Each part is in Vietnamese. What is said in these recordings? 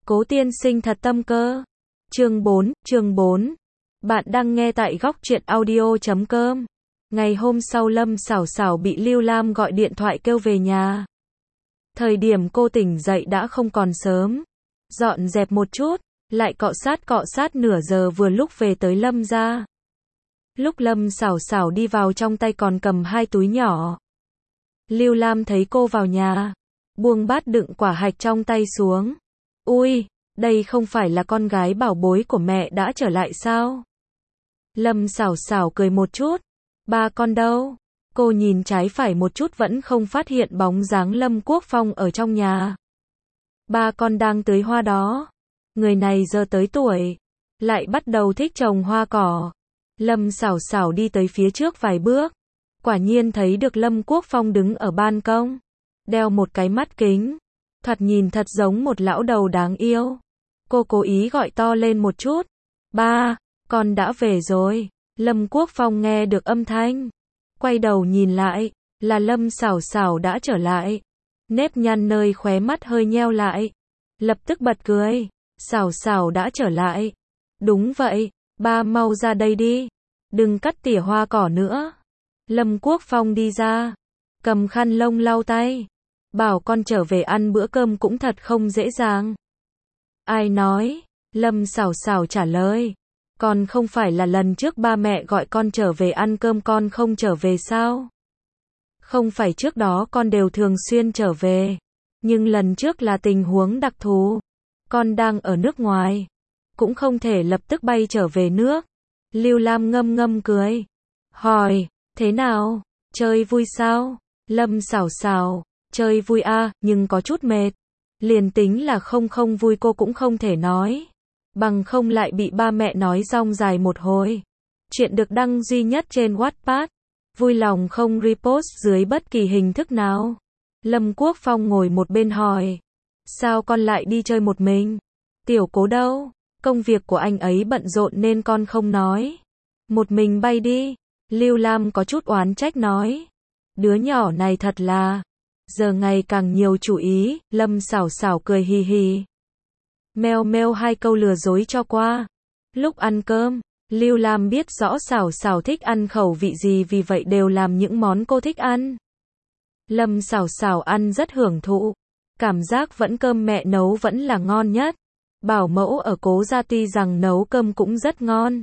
Cố tiên sinh thật tâm cơ. Chương 4. Bạn đang nghe tại góc truyện audio.com. Ngày hôm sau Lâm Sảo Sảo bị Lưu Lam gọi điện thoại kêu về nhà. Thời điểm cô tỉnh dậy đã không còn sớm. Dọn dẹp một chút, lại cọ sát nửa giờ vừa lúc về tới Lâm gia. Lúc Lâm Sảo Sảo đi vào trong tay còn cầm 2 túi nhỏ. Lưu Lam thấy cô vào nhà, buông bát đựng quả hạch trong tay xuống. Ui, đây không phải là con gái bảo bối của mẹ đã trở lại sao? Lâm Sảo Sảo cười một chút. Ba con đâu? Cô nhìn trái phải một chút vẫn không phát hiện bóng dáng Lâm Quốc Phong ở trong nhà. Ba con đang tưới hoa đó. Người này giờ tới tuổi, lại bắt đầu thích trồng hoa cỏ. Lâm Sảo Sảo đi tới phía trước vài bước. Quả nhiên thấy được Lâm Quốc Phong đứng ở ban công. Đeo một cái mắt kính. Thoạt nhìn thật giống một lão đầu đáng yêu. Cô cố ý gọi to lên một chút. Ba, con đã về rồi. Lâm Quốc Phong nghe được âm thanh. Quay đầu nhìn lại, là Lâm Sảo Sảo đã trở lại. Nếp nhăn nơi khóe mắt hơi nheo lại. Lập tức bật cười. Sảo Sảo đã trở lại. Đúng vậy, ba mau ra đây đi. Đừng cắt tỉa hoa cỏ nữa. Lâm Quốc Phong đi ra. Cầm khăn lông lau tay. Bảo con trở về ăn bữa cơm cũng thật không dễ dàng. Ai nói? Lâm Sảo Sảo trả lời. Còn không phải là lần trước ba mẹ gọi con trở về ăn cơm con không trở về sao? Không phải trước đó con đều thường xuyên trở về. Nhưng lần trước là tình huống đặc thù. Con đang ở nước ngoài. Cũng không thể lập tức bay trở về nước. Lưu Lam ngâm ngâm cười. Hỏi, thế nào? Chơi vui sao? Lâm Sảo Sảo. Chơi vui à, nhưng có chút mệt. Liền tính là không vui cô cũng không thể nói. Bằng không lại bị ba mẹ nói rong dài một hồi. Chuyện được đăng duy nhất trên Wattpad. Vui lòng không repost dưới bất kỳ hình thức nào. Lâm Quốc Phong ngồi một bên hỏi. Sao con lại đi chơi một mình? Tiểu Cố đâu? Công việc của anh ấy bận rộn nên con không nói. Một mình bay đi. Lưu Lam có chút oán trách nói. Đứa nhỏ này thật là... Giờ ngày càng nhiều chủ ý. Lâm Sảo Sảo cười hì hì. Meo meo 2 câu lừa dối cho qua. Lúc ăn cơm, Lưu Lam biết rõ Sảo Sảo thích ăn khẩu vị gì, vì vậy đều làm những món cô thích ăn. Lâm Sảo Sảo ăn rất hưởng thụ. Cảm giác vẫn cơm mẹ nấu vẫn là ngon nhất. Bảo mẫu ở Cố gia tuy rằng nấu cơm cũng rất ngon.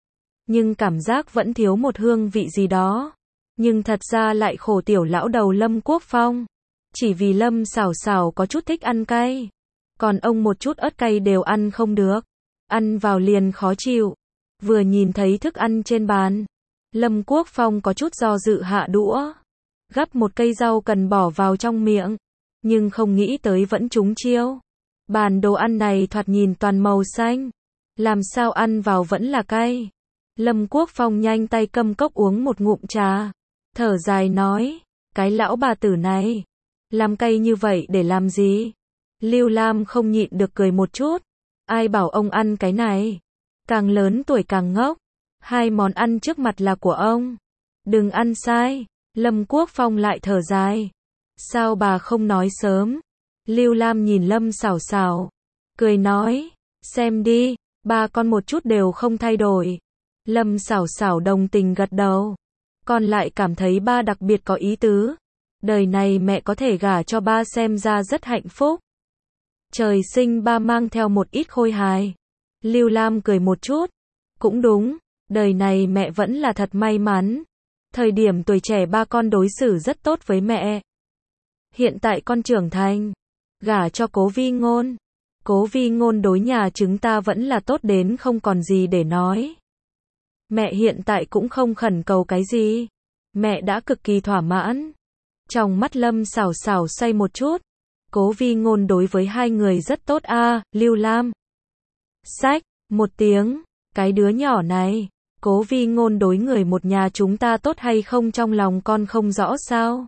Nhưng cảm giác vẫn thiếu một hương vị gì đó. Nhưng thật ra lại khổ tiểu lão đầu Lâm Quốc Phong. Chỉ vì Lâm Sảo Sảo có chút thích ăn cay. Còn ông một chút ớt cay đều ăn không được. Ăn vào liền khó chịu. Vừa nhìn thấy thức ăn trên bàn, Lâm Quốc Phong có chút do dự hạ đũa. Gắp một cây rau cần bỏ vào trong miệng. Nhưng không nghĩ tới vẫn trúng chiêu. Bàn đồ ăn này thoạt nhìn toàn màu xanh. Làm sao ăn vào vẫn là cay. Lâm Quốc Phong nhanh tay cầm cốc uống một ngụm trà. Thở dài nói. Cái lão bà tử này. Làm cay như vậy để làm gì? Lưu Lam không nhịn được cười một chút. Ai bảo ông ăn cái này? Càng lớn tuổi càng ngốc. 2 món ăn trước mặt là của ông. Đừng ăn sai. Lâm Quốc Phong lại thở dài. Sao bà không nói sớm? Lưu Lam nhìn Lâm Sảo Sảo. Cười nói. Xem đi, ba con một chút đều không thay đổi. Lâm Sảo Sảo đồng tình gật đầu. Con lại cảm thấy ba đặc biệt có ý tứ. Đời này mẹ có thể gả cho ba xem ra rất hạnh phúc. Trời sinh ba mang theo một ít khôi hài. Lưu Lam cười một chút. Cũng đúng, đời này mẹ vẫn là thật may mắn. Thời điểm tuổi trẻ ba con đối xử rất tốt với mẹ. Hiện tại con trưởng thành, gả cho Cố Vi Ngôn. Cố Vi Ngôn đối nhà chúng ta vẫn là tốt đến không còn gì để nói. Mẹ hiện tại cũng không khẩn cầu cái gì. Mẹ đã cực kỳ thỏa mãn. Trong mắt Lâm Sảo Sảo xoay một chút. Cố Vi Ngôn đối với 2 người rất tốt a. Lưu Lam. Sách, một tiếng, cái đứa nhỏ này. Cố Vi Ngôn đối người một nhà chúng ta tốt hay không trong lòng con không rõ sao?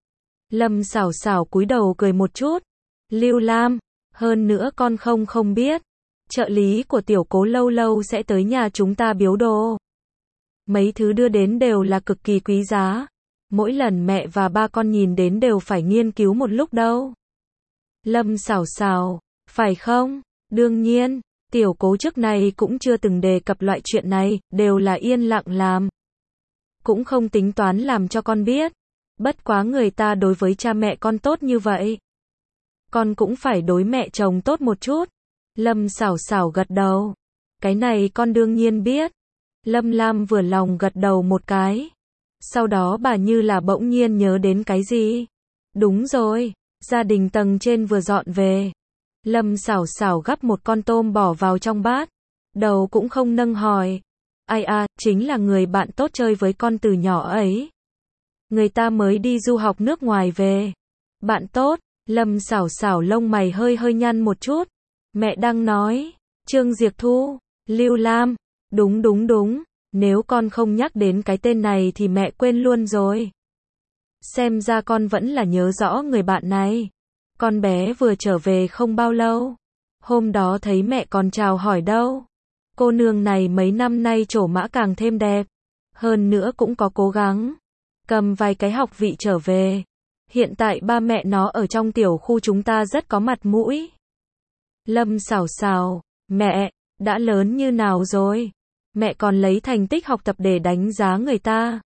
Lâm Sảo Sảo cúi đầu cười một chút. Lưu Lam, hơn nữa con không biết. Trợ lý của tiểu Cố lâu lâu sẽ tới nhà chúng ta biếu đồ. Mấy thứ đưa đến đều là cực kỳ quý giá. Mỗi lần mẹ và ba con nhìn đến đều phải nghiên cứu một lúc đâu. Lâm Sảo Sảo, phải không? Đương nhiên, tiểu cố trước này cũng chưa từng đề cập loại chuyện này, đều là yên lặng làm. Cũng không tính toán làm cho con biết. Bất quá người ta đối với cha mẹ con tốt như vậy. Con cũng phải đối mẹ chồng tốt một chút. Lâm Sảo Sảo gật đầu. Cái này con đương nhiên biết. Lâm Lam vừa lòng gật đầu một cái. Sau đó bà như là bỗng nhiên nhớ đến cái gì. Đúng rồi, gia đình tầng trên vừa dọn về. Lâm Sảo Sảo gắp một con tôm bỏ vào trong bát. Đầu cũng không nâng hỏi. Ai à, chính là người bạn tốt chơi với con từ nhỏ ấy. Người ta mới đi du học nước ngoài về. Bạn tốt, Lâm Sảo Sảo lông mày hơi hơi nhăn một chút. Mẹ đang nói, Trương Diệp Thu, Lưu Lam, đúng, nếu con không nhắc đến cái tên này thì mẹ quên luôn rồi. Xem ra con vẫn là nhớ rõ người bạn này. Con bé vừa trở về không bao lâu. Hôm đó thấy mẹ còn chào hỏi đâu. Cô nương này mấy năm nay trổ mã càng thêm đẹp. Hơn nữa cũng có cố gắng. Cầm vài cái học vị trở về. Hiện tại ba mẹ nó ở trong tiểu khu chúng ta rất có mặt mũi. Lâm Sảo Sảo, mẹ, đã lớn như nào rồi? Mẹ còn lấy thành tích học tập để đánh giá người ta.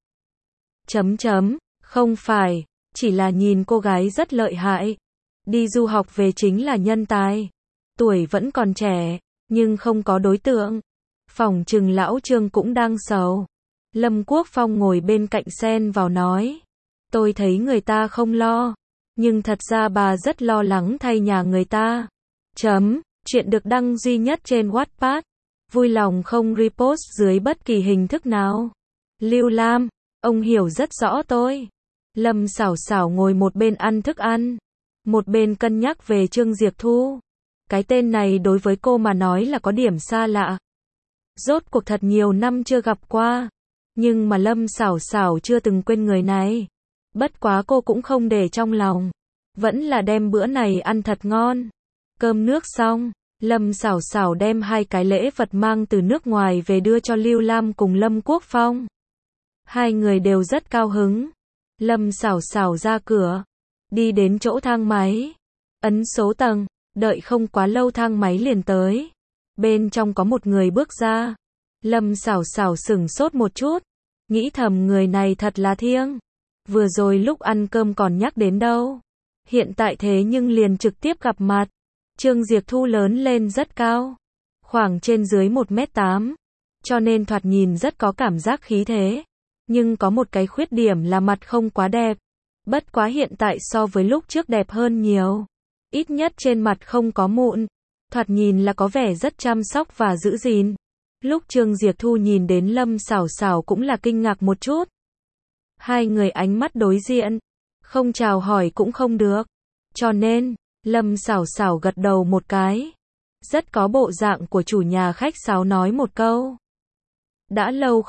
Không phải, chỉ là nhìn cô gái rất lợi hại. Đi du học về chính là nhân tài. Tuổi vẫn còn trẻ, nhưng không có đối tượng. Phỏng chừng lão Trương cũng đang sầu. Lâm Quốc Phong ngồi bên cạnh xen vào nói. Tôi thấy người ta không lo. Nhưng thật ra bà rất lo lắng thay nhà người ta. Chuyện được đăng duy nhất trên Wattpad. Vui lòng không repost dưới bất kỳ hình thức nào. Lưu Lam, ông hiểu rất rõ tôi. Lâm Sảo Sảo ngồi một bên ăn thức ăn. Một bên cân nhắc về Trương Diệp Thu. Cái tên này đối với cô mà nói là có điểm xa lạ. Rốt cuộc thật nhiều năm chưa gặp qua. Nhưng mà Lâm Sảo Sảo chưa từng quên người này. Bất quá cô cũng không để trong lòng. Vẫn là đem bữa này ăn thật ngon. Cơm nước xong, Lâm Sảo Sảo đem hai cái lễ vật mang từ nước ngoài về đưa cho Lưu Lam cùng Lâm Quốc Phong. Hai người đều rất cao hứng. Lâm Sảo Sảo ra cửa. Đi đến chỗ thang máy. Ấn số tầng. Đợi không quá lâu thang máy liền tới. Bên trong có một người bước ra. Lâm Sảo Sảo sửng sốt một chút. Nghĩ thầm người này thật là thiêng. Vừa rồi lúc ăn cơm còn nhắc đến đâu. Hiện tại thế nhưng liền trực tiếp gặp mặt. Trương Diệp Thu lớn lên rất cao. Khoảng trên dưới 1m8. Cho nên thoạt nhìn rất có cảm giác khí thế. Nhưng có một cái khuyết điểm là mặt không quá đẹp. Bất quá hiện tại so với lúc trước đẹp hơn nhiều. Ít nhất trên mặt không có mụn. Thoạt nhìn là có vẻ rất chăm sóc và giữ gìn. Lúc Trương Diệp Thu nhìn đến Lâm Sảo Sảo cũng là kinh ngạc một chút. Hai người ánh mắt đối diện. Không chào hỏi cũng không được. Cho nên, Lâm Sảo Sảo gật đầu một cái. Rất có bộ dạng của chủ nhà khách sáo nói một câu. Đã lâu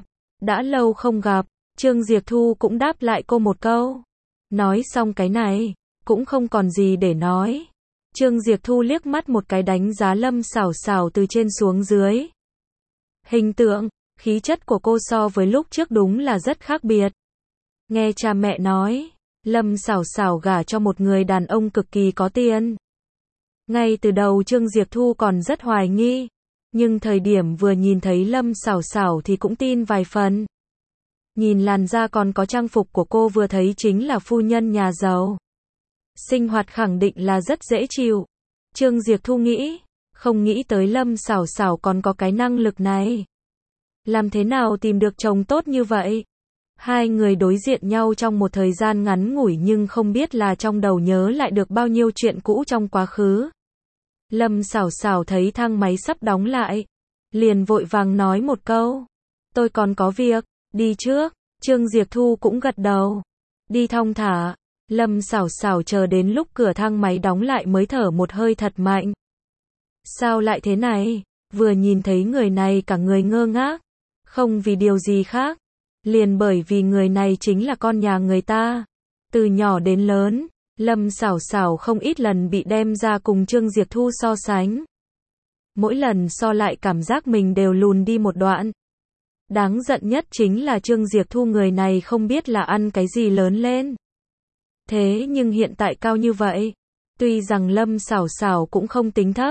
không gặp. Trương Diệp Thu cũng đáp lại cô một câu. Nói xong cái này, cũng không còn gì để nói. Trương Diệp Thu liếc mắt một cái đánh giá Lâm Sảo Sảo từ trên xuống dưới. Hình tượng, khí chất của cô so với lúc trước đúng là rất khác biệt. Nghe cha mẹ nói, Lâm Sảo Sảo gả cho một người đàn ông cực kỳ có tiền. Ngay từ đầu Trương Diệp Thu còn rất hoài nghi, nhưng thời điểm vừa nhìn thấy Lâm Sảo Sảo thì cũng tin vài phần. Nhìn làn da còn có trang phục của cô vừa thấy chính là phu nhân nhà giàu. Sinh hoạt khẳng định là rất dễ chịu. Trương Diệp Thu nghĩ, không nghĩ tới Lâm Sảo Sảo còn có cái năng lực này. Làm thế nào tìm được chồng tốt như vậy? Hai người đối diện nhau trong một thời gian ngắn ngủi nhưng không biết là trong đầu nhớ lại được bao nhiêu chuyện cũ trong quá khứ. Lâm Sảo Sảo thấy thang máy sắp đóng lại. Liền vội vàng nói một câu. Tôi còn có việc, đi trước. Trương Diệp Thu cũng gật đầu. Đi thong thả. Lâm Sảo Sảo chờ đến lúc cửa thang máy đóng lại mới thở một hơi thật mạnh. Sao lại thế này? Vừa nhìn thấy người này cả người ngơ ngác. Không vì điều gì khác. Liền bởi vì người này chính là con nhà người ta. Từ nhỏ đến lớn, Lâm Sảo Sảo không ít lần bị đem ra cùng Trương Diệp Thu so sánh. Mỗi lần so lại cảm giác mình đều lùn đi một đoạn. Đáng giận nhất chính là Trương Diệp Thu người này không biết là ăn cái gì lớn lên. Thế nhưng hiện tại cao như vậy. Tuy rằng Lâm Sảo Sảo cũng không tính thấp.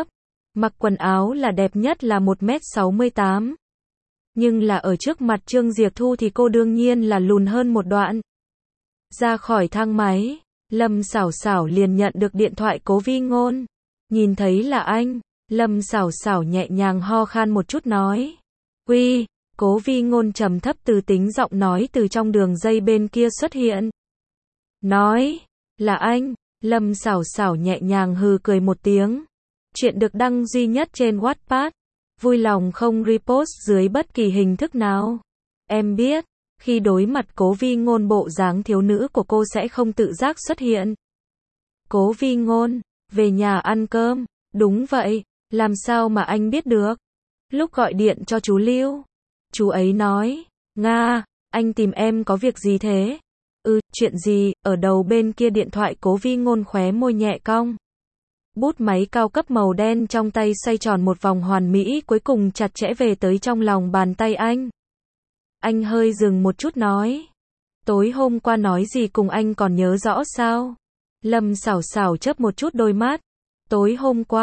Mặc quần áo là đẹp nhất là 1m68. Nhưng là ở trước mặt Trương Diệp Thu thì cô đương nhiên là lùn hơn một đoạn. Ra khỏi thang máy, Lâm Sảo Sảo liền nhận được điện thoại Cố Vi Ngôn. Nhìn thấy là anh, Lâm Sảo Sảo nhẹ nhàng ho khan một chút nói. Uy, Cố Vi Ngôn trầm thấp từ tính giọng nói từ trong đường dây bên kia xuất hiện. Nói, là anh, Lâm Sảo Sảo nhẹ nhàng hừ cười một tiếng. Chuyện được đăng duy nhất trên Wattpad. Vui lòng không repost dưới bất kỳ hình thức nào. Em biết, khi đối mặt Cố Vi Ngôn bộ dáng thiếu nữ của cô sẽ không tự giác xuất hiện. Cố Vi Ngôn, về nhà ăn cơm. Đúng vậy, làm sao mà anh biết được? Lúc gọi điện cho chú Lưu, chú ấy nói, Nga, anh tìm em có việc gì thế? Chuyện gì? Ở đầu bên kia điện thoại Cố Vi Ngôn khóe môi nhẹ cong. Bút máy cao cấp màu đen trong tay xoay tròn một vòng hoàn mỹ cuối cùng chặt chẽ về tới trong lòng bàn tay anh. Anh hơi dừng một chút nói. Tối hôm qua nói gì cùng anh còn nhớ rõ sao? Lâm Sảo Sảo chớp một chút đôi mắt. Tối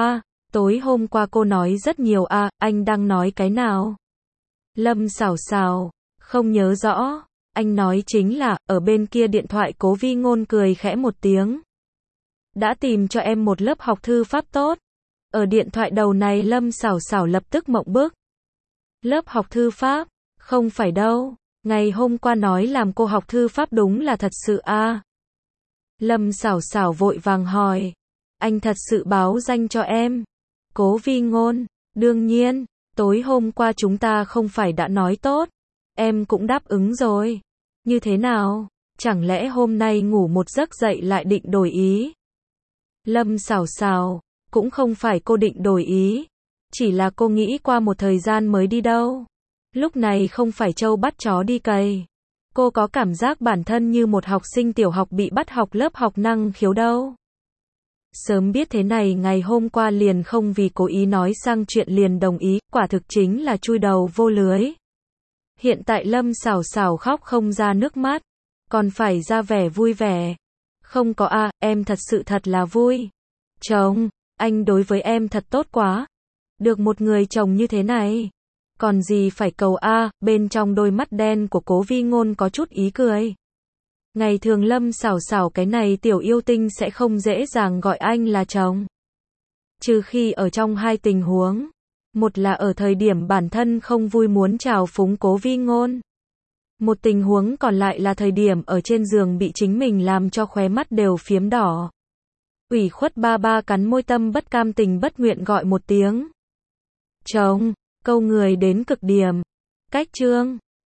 hôm qua cô nói rất nhiều à, anh đang nói cái nào? Lâm Sảo Sảo, không nhớ rõ. Anh nói chính là, ở bên kia điện thoại Cố Vi Ngôn cười khẽ một tiếng. Đã tìm cho em một lớp học thư pháp tốt. Ở điện thoại đầu này Lâm Sảo Sảo lập tức mộng bức. Lớp học thư pháp? Không phải đâu. Ngày hôm qua nói làm cô học thư pháp đúng là thật sự à? Lâm Sảo Sảo vội vàng hỏi. Anh thật sự báo danh cho em? Cố Vi Ngôn, đương nhiên, tối hôm qua chúng ta không phải đã nói tốt. Em cũng đáp ứng rồi. Như thế nào? Chẳng lẽ hôm nay ngủ một giấc dậy lại định đổi ý? Lâm Sảo Sảo, cũng không phải cô định đổi ý. Chỉ là cô nghĩ qua một thời gian mới đi đâu. Lúc này không phải trâu bắt chó đi cày. Cô có cảm giác bản thân như một học sinh tiểu học bị bắt học lớp học năng khiếu đâu. Sớm biết thế này ngày hôm qua liền không vì cố ý nói sang chuyện liền đồng ý, quả thực chính là chui đầu vô lưới. Hiện tại Lâm Sảo Sảo khóc không ra nước mắt, còn phải ra vẻ vui vẻ. Không có à, em thật sự thật là vui. Chồng, anh đối với em thật tốt quá. Được một người chồng như thế này. Còn gì phải cầu a, bên trong đôi mắt đen của Cố Vi Ngôn có chút ý cười. Ngày thường Lâm Sảo Sảo cái này tiểu yêu tinh sẽ không dễ dàng gọi anh là chồng. Trừ khi ở trong hai tình huống. Một là ở thời điểm bản thân không vui muốn trào phúng Cố Vi Ngôn. Một tình huống còn lại là thời điểm ở trên giường bị chính mình làm cho khóe mắt đều phiếm đỏ. Ủy khuất ba ba cắn môi tâm bất cam tình bất nguyện gọi một tiếng. Chồng, câu người đến cực điểm. Cách chương